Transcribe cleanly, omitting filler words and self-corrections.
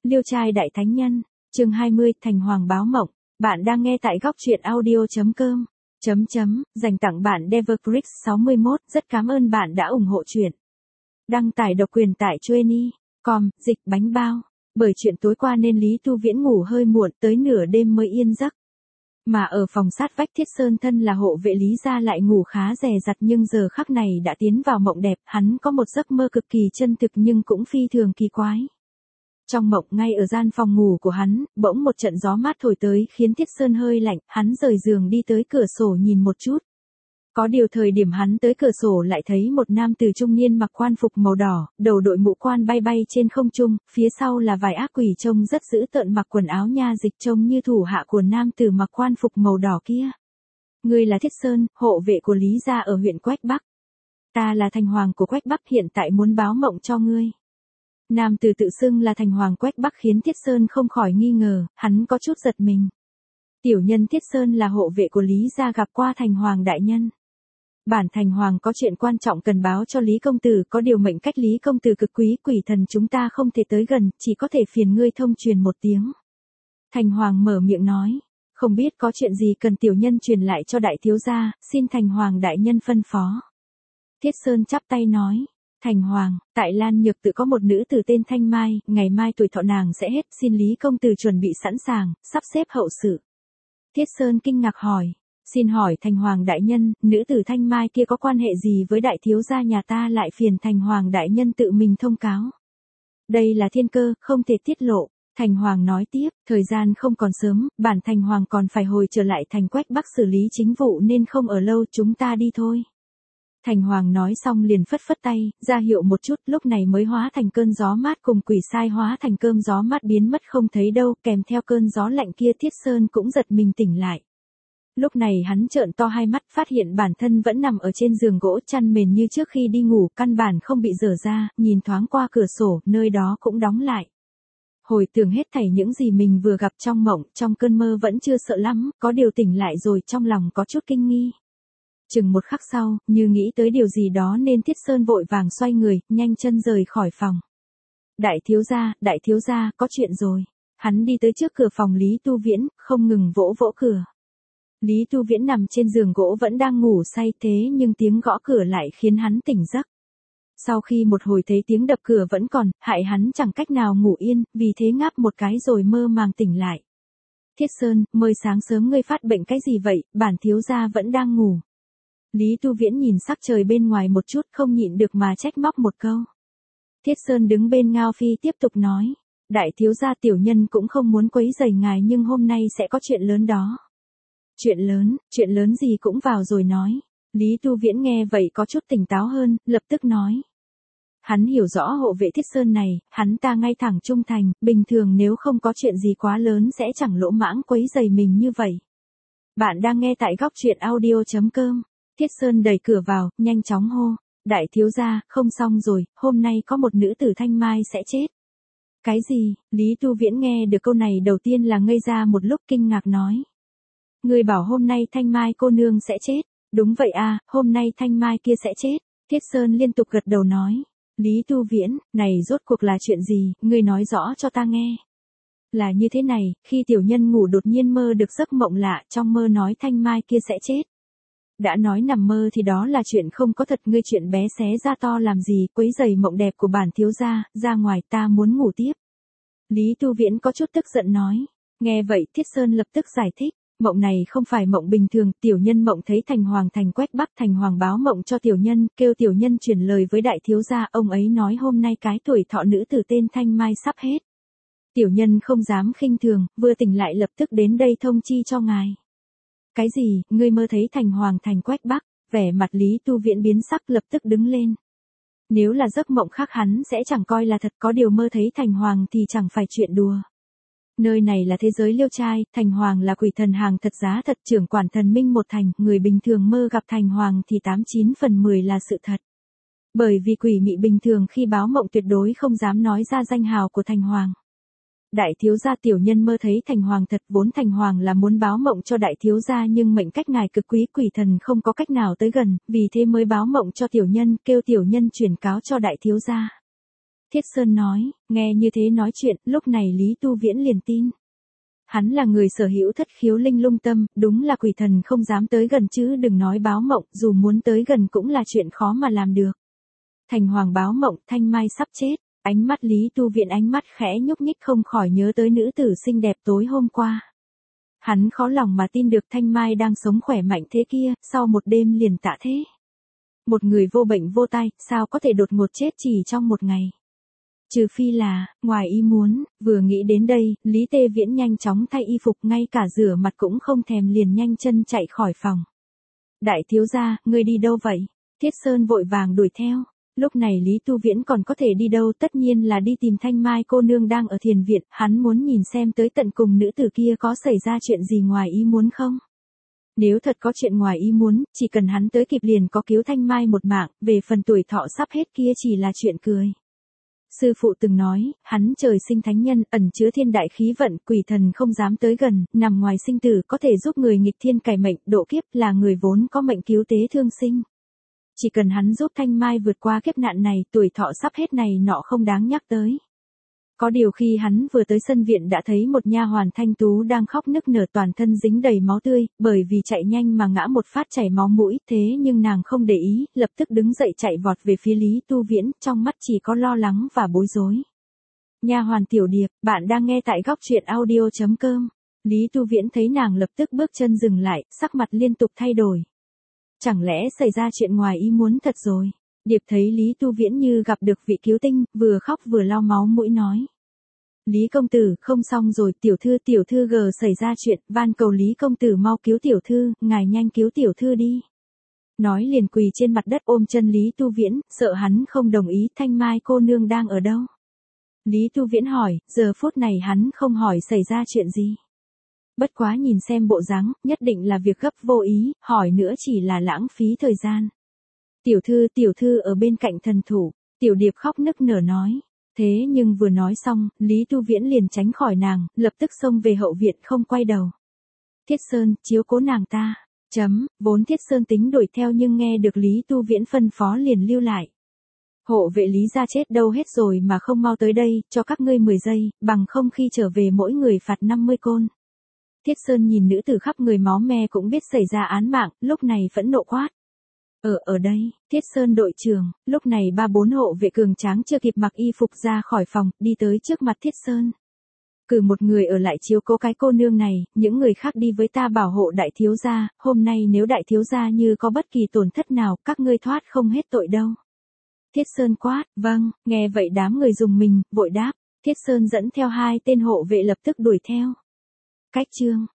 Liêu trai đại thánh nhân, chương 20, Thành Hoàng báo mộng. Bạn đang nghe tại góc truyện audio.com. Dành tặng bạn Devercrix 61, rất cảm ơn bạn đã ủng hộ truyện. Đăng tải độc quyền tại Joenie.com, dịch bánh bao. Bởi chuyện tối qua nên Lý Tu Viễn ngủ hơi muộn, tới nửa đêm mới yên giấc. Mà ở phòng sát vách Thiết Sơn thân là hộ vệ Lý gia lại ngủ khá dè dặt, nhưng giờ khắc này đã tiến vào mộng đẹp, hắn có một giấc mơ cực kỳ chân thực nhưng cũng phi thường kỳ quái. Trong mộng, ngay ở gian phòng ngủ của hắn, bỗng một trận gió mát thổi tới khiến Thiết Sơn hơi lạnh, hắn rời giường đi tới cửa sổ nhìn một chút. Có điều thời điểm hắn tới cửa sổ lại thấy một nam tử trung niên mặc quan phục màu đỏ, đầu đội mũ quan bay bay trên không trung, phía sau là vài ác quỷ trông rất dữ tợn mặc quần áo nha dịch trông như thủ hạ của nam tử mặc quan phục màu đỏ kia. Ngươi là Thiết Sơn, hộ vệ của Lý gia ở huyện Quách Bắc. Ta là Thành Hoàng của Quách Bắc, hiện tại muốn báo mộng cho ngươi. Nam tử tự xưng là Thành Hoàng Quách Bắc khiến Thiết Sơn không khỏi nghi ngờ, hắn có chút giật mình. Tiểu nhân Thiết Sơn là hộ vệ của Lý gia gặp qua Thành Hoàng đại nhân. Bản Thành Hoàng có chuyện quan trọng cần báo cho Lý công tử, có điều mệnh cách Lý công tử cực quý, quỷ thần chúng ta không thể tới gần, chỉ có thể phiền ngươi thông truyền một tiếng. Thành Hoàng mở miệng nói, không biết có chuyện gì cần tiểu nhân truyền lại cho đại thiếu gia, xin Thành Hoàng đại nhân phân phó. Thiết Sơn chắp tay nói, Thành Hoàng, tại Lan Nhược tự có một nữ tử tên Thanh Mai, ngày mai tuổi thọ nàng sẽ hết, xin Lý công tử chuẩn bị sẵn sàng, sắp xếp hậu sự. Thiết Sơn kinh ngạc hỏi, xin hỏi Thành Hoàng đại nhân, nữ tử Thanh Mai kia có quan hệ gì với đại thiếu gia nhà ta, lại phiền Thành Hoàng đại nhân tự mình thông cáo. Đây là thiên cơ, không thể tiết lộ. Thành Hoàng nói tiếp, thời gian không còn sớm, bản Thành Hoàng còn phải hồi trở lại thành Quách Bắc xử lý chính vụ nên không ở lâu, chúng ta đi thôi. Thành Hoàng nói xong liền phất phất tay, ra hiệu một chút, lúc này mới hóa thành cơn gió mát, cùng quỷ sai hóa thành cơn gió mát biến mất không thấy đâu, kèm theo cơn gió lạnh kia Thiết Sơn cũng giật mình tỉnh lại. Lúc này hắn trợn to hai mắt, phát hiện bản thân vẫn nằm ở trên giường gỗ chăn mền như trước khi đi ngủ, căn bản không bị dở ra, nhìn thoáng qua cửa sổ, nơi đó cũng đóng lại. Hồi tưởng hết thảy những gì mình vừa gặp trong mộng, trong cơn mơ vẫn chưa sợ lắm, có điều tỉnh lại rồi trong lòng có chút kinh nghi. Chừng một khắc sau, như nghĩ tới điều gì đó nên Thiết Sơn vội vàng xoay người, nhanh chân rời khỏi phòng. Đại thiếu gia, có chuyện rồi. Hắn đi tới trước cửa phòng Lý Tu Viễn, không ngừng vỗ vỗ cửa. Lý Tu Viễn nằm trên giường gỗ vẫn đang ngủ say, thế nhưng tiếng gõ cửa lại khiến hắn tỉnh giấc. Sau khi một hồi thấy tiếng đập cửa vẫn còn, hại hắn chẳng cách nào ngủ yên, vì thế ngáp một cái rồi mơ màng tỉnh lại. Thiết Sơn, mới sáng sớm ngươi phát bệnh cái gì vậy, bản thiếu gia vẫn đang ngủ. Lý Tu Viễn nhìn sắc trời bên ngoài một chút, không nhịn được mà trách móc một câu. Thiết Sơn đứng bên Ngao Phi tiếp tục nói, đại thiếu gia tiểu nhân cũng không muốn quấy rầy ngài nhưng hôm nay sẽ có chuyện lớn đó. Chuyện lớn gì cũng vào rồi nói. Lý Tu Viễn nghe vậy có chút tỉnh táo hơn, lập tức nói. Hắn hiểu rõ hộ vệ Thiết Sơn này, hắn ta ngay thẳng trung thành, bình thường nếu không có chuyện gì quá lớn sẽ chẳng lỗ mãng quấy rầy mình như vậy. Bạn đang nghe tại góc truyện audio.com. Thiết Sơn đẩy cửa vào, nhanh chóng hô. Đại thiếu gia, không xong rồi, hôm nay có một nữ tử Thanh Mai sẽ chết. Cái gì? Lý Tu Viễn nghe được câu này đầu tiên là ngây ra một lúc, kinh ngạc nói. Người bảo hôm nay Thanh Mai cô nương sẽ chết. Đúng vậy à, hôm nay Thanh Mai kia sẽ chết. Thiết Sơn liên tục gật đầu nói. Lý Tu Viễn, này rốt cuộc là chuyện gì, ngươi nói rõ cho ta nghe. Là như thế này, khi tiểu nhân ngủ đột nhiên mơ được giấc mộng lạ, trong mơ nói Thanh Mai kia sẽ chết. Đã nói nằm mơ thì đó là chuyện không có thật, ngươi chuyện bé xé ra to làm gì, quấy rầy mộng đẹp của bản thiếu gia, ra ngoài ta muốn ngủ tiếp. Lý Tu Viễn có chút tức giận nói. Nghe vậy Thiết Sơn lập tức giải thích. Mộng này không phải mộng bình thường, tiểu nhân mộng thấy Thành Hoàng thành Quách Bắc, Thành Hoàng báo mộng cho tiểu nhân, kêu tiểu nhân truyền lời với đại thiếu gia, ông ấy nói hôm nay cái tuổi thọ nữ tử tên Thanh Mai sắp hết. Tiểu nhân không dám khinh thường, vừa tỉnh lại lập tức đến đây thông chi cho ngài. Cái gì, ngươi mơ thấy Thành Hoàng thành Quách Bắc? Vẻ mặt Lý Tu Viễn biến sắc, lập tức đứng lên. Nếu là giấc mộng khác hắn sẽ chẳng coi là thật, có điều mơ thấy Thành Hoàng thì chẳng phải chuyện đùa. Nơi này là thế giới Liêu trai, Thành Hoàng là quỷ thần hàng thật giá thật, trưởng quản thần minh một thành, người bình thường mơ gặp Thành Hoàng thì 89 phần 10 là sự thật. Bởi vì quỷ mị bình thường khi báo mộng tuyệt đối không dám nói ra danh hào của Thành Hoàng. Đại thiếu gia tiểu nhân mơ thấy Thành Hoàng thật, vốn Thành Hoàng là muốn báo mộng cho đại thiếu gia nhưng mệnh cách ngài cực quý, quỷ thần không có cách nào tới gần, vì thế mới báo mộng cho tiểu nhân, kêu tiểu nhân chuyển cáo cho đại thiếu gia. Thiết Sơn nói, nghe như thế nói chuyện, lúc này Lý Tu Viễn liền tin. Hắn là người sở hữu thất khiếu linh lung tâm, đúng là quỷ thần không dám tới gần chứ đừng nói báo mộng, dù muốn tới gần cũng là chuyện khó mà làm được. Thành Hoàng báo mộng, Thanh Mai sắp chết, ánh mắt Lý Tu Viễn ánh mắt khẽ nhúc nhích không khỏi nhớ tới nữ tử xinh đẹp tối hôm qua. Hắn khó lòng mà tin được Thanh Mai đang sống khỏe mạnh thế kia, sau một đêm liền tạ thế. Một người vô bệnh vô tai, sao có thể đột ngột chết chỉ trong một ngày. Trừ phi là, ngoài ý muốn, vừa nghĩ đến đây, Lý Tê Viễn nhanh chóng thay y phục ngay cả rửa mặt cũng không thèm liền nhanh chân chạy khỏi phòng. Đại thiếu gia, ngươi đi đâu vậy? Thiết Sơn vội vàng đuổi theo. Lúc này Lý Tu Viễn còn có thể đi đâu, tất nhiên là đi tìm Thanh Mai cô nương đang ở thiền viện, hắn muốn nhìn xem tới tận cùng nữ tử kia có xảy ra chuyện gì ngoài ý muốn không. Nếu thật có chuyện ngoài ý muốn, chỉ cần hắn tới kịp liền có cứu Thanh Mai một mạng, về phần tuổi thọ sắp hết kia chỉ là chuyện cười. Sư phụ từng nói, hắn trời sinh thánh nhân, ẩn chứa thiên đại khí vận, quỷ thần không dám tới gần, nằm ngoài sinh tử có thể giúp người nghịch thiên cải mệnh, độ kiếp, là người vốn có mệnh cứu tế thương sinh. Chỉ cần hắn giúp Thanh Mai vượt qua kiếp nạn này, tuổi thọ sắp hết này nọ không đáng nhắc tới. Có điều khi hắn vừa tới sân viện đã thấy một nha hoàn thanh tú đang khóc nức nở toàn thân dính đầy máu tươi, bởi vì chạy nhanh mà ngã một phát chảy máu mũi, thế nhưng nàng không để ý, lập tức đứng dậy chạy vọt về phía Lý Tu Viễn, trong mắt chỉ có lo lắng và bối rối. Nha hoàn Tiểu Điệp, bạn đang nghe tại góc truyện audio.com. Lý Tu Viễn thấy nàng lập tức bước chân dừng lại, sắc mặt liên tục thay đổi. Chẳng lẽ xảy ra chuyện ngoài ý muốn thật rồi? Điệp thấy Lý Tu Viễn như gặp được vị cứu tinh, vừa khóc vừa lau máu mũi nói. Lý công tử, không xong rồi, tiểu thư gờ xảy ra chuyện, van cầu Lý công tử mau cứu tiểu thư, ngài nhanh cứu tiểu thư đi. Nói liền quỳ trên mặt đất ôm chân Lý Tu Viễn, sợ hắn không đồng ý, Thanh Mai cô nương đang ở đâu? Lý Tu Viễn hỏi, giờ phút này hắn không hỏi xảy ra chuyện gì. Bất quá nhìn xem bộ dáng, nhất định là việc gấp vô ý, hỏi nữa chỉ là lãng phí thời gian. Tiểu thư ở bên cạnh thần thủ, Tiểu Điệp khóc nức nở nói. Thế nhưng vừa nói xong, Lý Tu Viễn liền tránh khỏi nàng, lập tức xông về hậu viện không quay đầu. Thiết Sơn, chiếu cố nàng ta. Vốn Thiết Sơn tính đuổi theo nhưng nghe được Lý Tu Viễn phân phó liền lưu lại. Hộ vệ Lý gia chết đâu hết rồi mà không mau tới đây, cho các ngươi 10 giây, bằng không khi trở về mỗi người phạt 50 côn. Thiết Sơn nhìn nữ tử khắp người máu me cũng biết xảy ra án mạng, lúc này phẫn nộ quát. Ở đây, Thiết Sơn đội trưởng, lúc này 3-4 hộ vệ cường tráng chưa kịp mặc y phục ra khỏi phòng, đi tới trước mặt Thiết Sơn. Cử một người ở lại chiếu cố cái cô nương này, những người khác đi với ta bảo hộ đại thiếu gia, hôm nay nếu đại thiếu gia như có bất kỳ tổn thất nào, các ngươi thoát không hết tội đâu. Thiết Sơn quát, vâng, nghe vậy đám người dùng mình, vội đáp, Thiết Sơn dẫn theo 2 tên hộ vệ lập tức đuổi theo. Cách chương